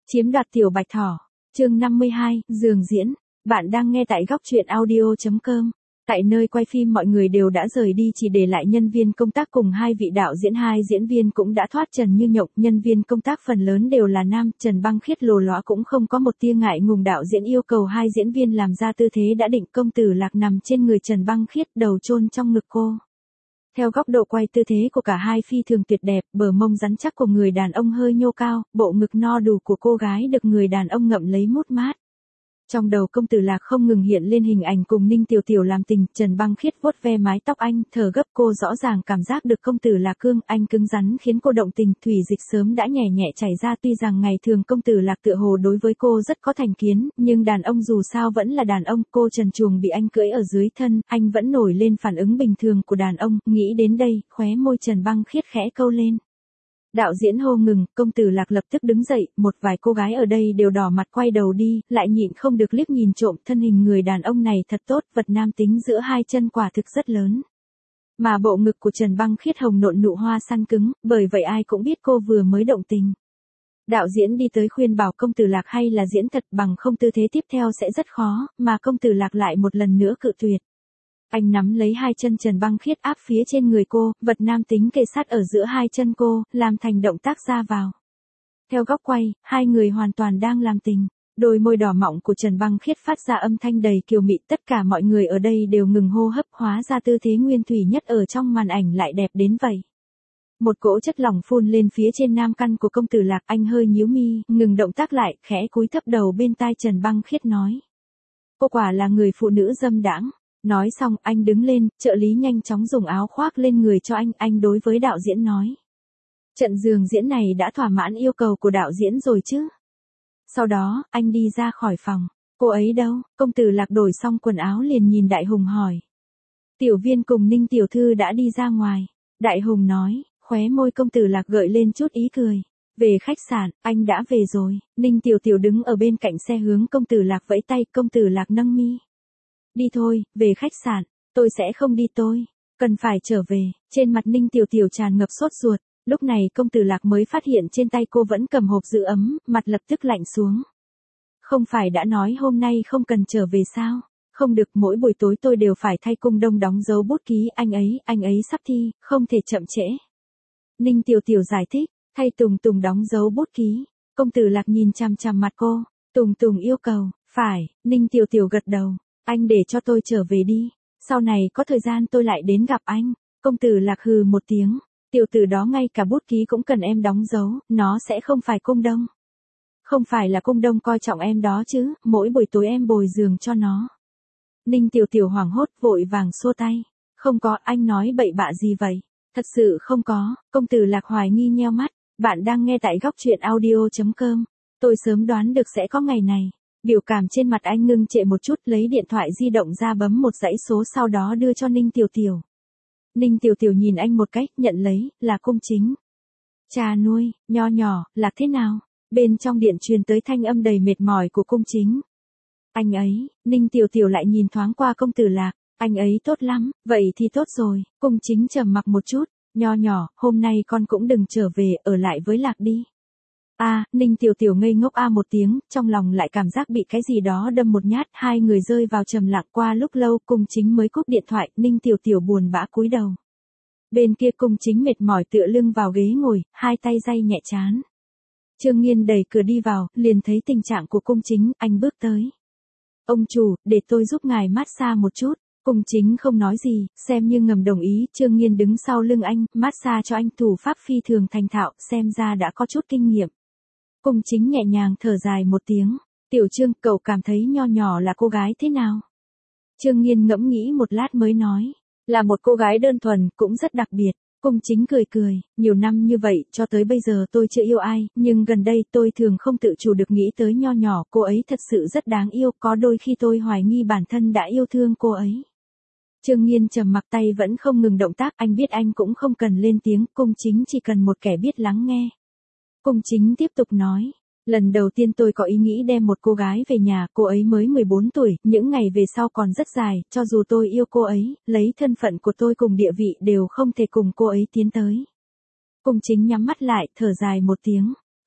Chiếm đoạt tiểu bạch thỏ. Chương 52, giường diễn. Bạn đang nghe tại góc truyện audio.com. Tại nơi quay phim mọi người đều đã rời đi, chỉ để lại nhân viên công tác cùng hai vị đạo diễn. Hai diễn viên cũng đã thoát trần như nhộng, nhân viên công tác phần lớn đều là nam. Trần Băng Khiết lồ lóa cũng không có một tia ngại ngùng. Đạo diễn yêu cầu hai diễn viên làm ra tư thế đã định. Công Tử Lạc nằm trên người Trần Băng Khiết, đầu chôn trong ngực cô. Theo góc độ quay, tư thế của cả hai phi thường tuyệt đẹp, bờ mông rắn chắc của người đàn ông hơi nhô cao, bộ ngực no đủ của cô gái được người đàn ông ngậm lấy mút mát. Trong đầu Công Tử Lạc không ngừng hiện lên hình ảnh cùng Ninh Tiểu Tiểu làm tình. Trần Băng Khiết vuốt ve mái tóc anh, thở gấp. Cô rõ ràng cảm giác được Công Tử Lạc cương anh cứng rắn khiến cô động tình. Thủy dịch sớm đã nhẹ nhẹ chảy ra. Tuy rằng ngày thường Công Tử Lạc tựa hồ đối với cô rất có thành kiến, nhưng đàn ông dù sao vẫn là đàn ông. Cô trần truồng bị anh cưỡi ở dưới thân, anh vẫn nổi lên phản ứng bình thường của đàn ông. Nghĩ đến đây, khóe môi Trần Băng Khiết khẽ câu lên. Đạo diễn hô ngừng, Công Tử Lạc lập tức đứng dậy, một vài cô gái ở đây đều đỏ mặt quay đầu đi, lại nhịn không được liếc nhìn trộm. Thân hình người đàn ông này thật tốt, vật nam tính giữa hai chân quả thực rất lớn. Mà bộ ngực của Trần Băng Khiết hồng nộn nụ hoa săn cứng, bởi vậy ai cũng biết cô vừa mới động tình. Đạo diễn đi tới khuyên bảo Công Tử Lạc hay là diễn thật, bằng không tư thế tiếp theo sẽ rất khó, mà Công Tử Lạc lại một lần nữa cự tuyệt. Anh nắm lấy hai chân Trần Băng Khiết áp phía trên người cô, vật nam tính kề sát ở giữa hai chân cô, làm thành động tác ra vào. Theo góc quay, hai người hoàn toàn đang làm tình. Đôi môi đỏ mọng của Trần Băng Khiết phát ra âm thanh đầy kiều mị. Tất cả mọi người ở đây đều ngừng hô hấp, hóa ra tư thế nguyên thủy nhất ở trong màn ảnh lại đẹp đến vậy. Một cỗ chất lỏng phun lên phía trên nam căn của Công Tử Lạc. Anh hơi nhíu mi, ngừng động tác lại, khẽ cúi thấp đầu bên tai Trần Băng Khiết nói. Cô quả là người phụ nữ dâm đãng. Nói xong, anh đứng lên, trợ lý nhanh chóng dùng áo khoác lên người cho anh đối với đạo diễn nói. Trận giường diễn này đã thỏa mãn yêu cầu của đạo diễn rồi chứ? Sau đó, anh đi ra khỏi phòng. Cô ấy đâu? Công Tử Lạc đổi xong quần áo liền nhìn Đại Hùng hỏi. Tiểu Viên cùng Ninh Tiểu Thư đã đi ra ngoài. Đại Hùng nói, khóe môi Công Tử Lạc gợi lên chút ý cười. Về khách sạn, anh đã về rồi. Ninh Tiểu Tiểu đứng ở bên cạnh xe hướng Công Tử Lạc vẫy tay. Công Tử Lạc nâng mi. Đi thôi, về khách sạn, tôi sẽ không đi tôi. Cần phải trở về. Trên mặt Ninh Tiểu Tiểu tràn ngập sốt ruột. Lúc này Công Tử Lạc mới phát hiện trên tay cô vẫn cầm hộp giữ ấm, mặt lập tức lạnh xuống. Không phải đã nói hôm nay không cần trở về sao? Không được, mỗi buổi tối tôi đều phải thay Cung Đông đóng dấu bút ký. Anh ấy sắp thi, không thể chậm trễ. Ninh Tiểu Tiểu giải thích, thay Tùng Tùng đóng dấu bút ký. Công Tử Lạc nhìn chằm chằm mặt cô. Tùng Tùng yêu cầu, phải. Ninh Tiểu Tiểu gật đầu. Anh để cho tôi trở về đi. Sau này có thời gian tôi lại đến gặp anh. Công Tử Lạc hừ một tiếng. Tiểu tử đó ngay cả bút ký cũng cần em đóng dấu. Nó sẽ không phải Cung Đông. Không phải là Cung Đông coi trọng em đó chứ. Mỗi buổi tối em bồi giường cho nó. Ninh Tiểu Tiểu hoảng hốt vội vàng xua tay. Không có, anh nói bậy bạ gì vậy? Thật sự không có. Công Tử Lạc hoài nghi nheo mắt. Bạn đang nghe tại góc truyện audio.com. Tôi sớm đoán được sẽ có ngày này. Biểu cảm trên mặt anh ngưng trệ một chút, lấy điện thoại di động ra bấm một dãy số, sau đó đưa cho Ninh Tiểu Tiểu. Ninh Tiểu Tiểu nhìn anh một cách, nhận lấy, là Cung Chính. Cha nuôi, nho nhỏ, Lạc thế nào? Bên trong điện truyền tới thanh âm đầy mệt mỏi của Cung Chính. Anh ấy, Ninh Tiểu Tiểu lại nhìn thoáng qua Công Tử Lạc. Anh ấy tốt lắm, vậy thì tốt rồi. Cung Chính trầm mặc một chút. Nho nhỏ, hôm nay con cũng đừng trở về, ở lại với Lạc đi. Ninh Tiểu Tiểu ngây ngốc một tiếng, trong lòng lại cảm giác bị cái gì đó đâm một nhát. Hai người rơi vào trầm lặng. Qua lúc lâu Cung Chính mới cúp điện thoại. Ninh Tiểu Tiểu buồn bã cúi đầu. Bên kia Cung Chính mệt mỏi tựa lưng vào ghế ngồi, hai tay day nhẹ trán. Trương Nghiên đẩy cửa đi vào, liền thấy tình trạng của Cung Chính. Anh bước tới. Ông chủ, để tôi giúp ngài massage một chút. Cung Chính không nói gì, xem như ngầm đồng ý. Trương Nghiên đứng sau lưng anh, massage cho anh, thủ pháp phi thường thành thạo, xem ra đã có chút kinh nghiệm. Cung Chính nhẹ nhàng thở dài một tiếng. Tiểu Trương, cậu cảm thấy nho nhỏ là cô gái thế nào? Trương Nghiên ngẫm nghĩ một lát mới nói. Là một cô gái đơn thuần, cũng rất đặc biệt. Cung Chính cười cười. Nhiều năm như vậy, cho tới bây giờ tôi chưa yêu ai, nhưng gần đây tôi thường không tự chủ được nghĩ tới nho nhỏ. Cô ấy thật sự rất đáng yêu, có đôi khi tôi hoài nghi bản thân đã yêu thương cô ấy. Trương Nghiên trầm mặc, tay vẫn không ngừng động tác. Anh biết anh cũng không cần lên tiếng, Cung Chính chỉ cần một kẻ biết lắng nghe. Cung Chính tiếp tục nói, lần đầu tiên tôi có ý nghĩ đem một cô gái về nhà, cô ấy mới 14 tuổi, những ngày về sau còn rất dài, cho dù tôi yêu cô ấy, lấy thân phận của tôi cùng địa vị đều không thể cùng cô ấy tiến tới. Cung Chính nhắm mắt lại, thở dài một tiếng,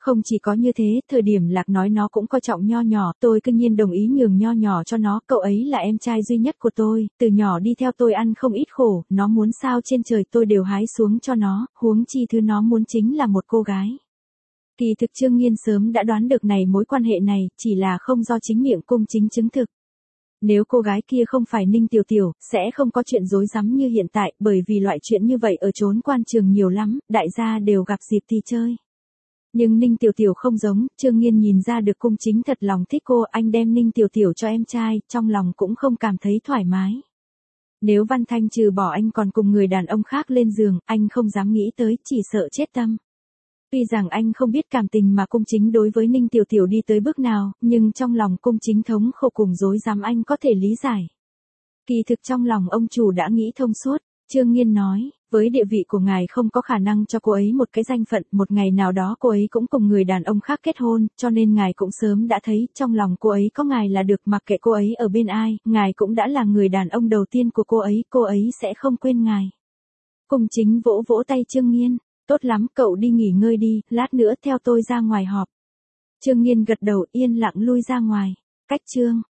Không chỉ có như thế, thời điểm Lạc nói nó cũng coi trọng Nho Nhỏ, tôi cương nhiên đồng ý nhường Nho Nhỏ cho nó, cậu ấy là em trai duy nhất của tôi, từ nhỏ đi theo tôi ăn không ít khổ, nó muốn sao trên trời tôi đều hái xuống cho nó, huống chi thứ nó muốn chính là một cô gái. Kỳ thực Trương Nghiên sớm đã đoán được này mối quan hệ này, chỉ là không do chính miệng Cung Chính chứng thực. Nếu cô gái kia không phải Ninh Tiểu Tiểu, sẽ không có chuyện rối rắm như hiện tại, bởi vì loại chuyện như vậy ở chốn quan trường nhiều lắm, đại gia đều gặp dịp thì chơi. Nhưng Ninh Tiểu Tiểu không giống, Trương Nghiên nhìn ra được Cung Chính thật lòng thích cô, anh đem Ninh Tiểu Tiểu cho em trai, trong lòng cũng không cảm thấy thoải mái. Nếu Văn Thanh trừ bỏ anh còn cùng người đàn ông khác lên giường, anh không dám nghĩ tới, chỉ sợ chết tâm. Tuy rằng anh không biết cảm tình mà Cung Chính đối với Ninh Tiểu Tiểu đi tới bước nào, nhưng trong lòng Cung Chính thống khổ cùng rối rắm anh có thể lý giải. Kỳ thực trong lòng ông chủ đã nghĩ thông suốt, Trương Nghiên nói, với địa vị của ngài không có khả năng cho cô ấy một cái danh phận, một ngày nào đó cô ấy cũng cùng người đàn ông khác kết hôn, cho nên ngài cũng sớm đã thấy, trong lòng cô ấy có ngài là được, mặc kệ cô ấy ở bên ai, ngài cũng đã là người đàn ông đầu tiên của cô ấy sẽ không quên ngài. Cung Chính vỗ vỗ tay Trương Nghiên, tốt lắm, cậu đi nghỉ ngơi đi, lát nữa theo tôi ra ngoài họp. Trương Nghiên gật đầu yên lặng lui ra ngoài, cách Trương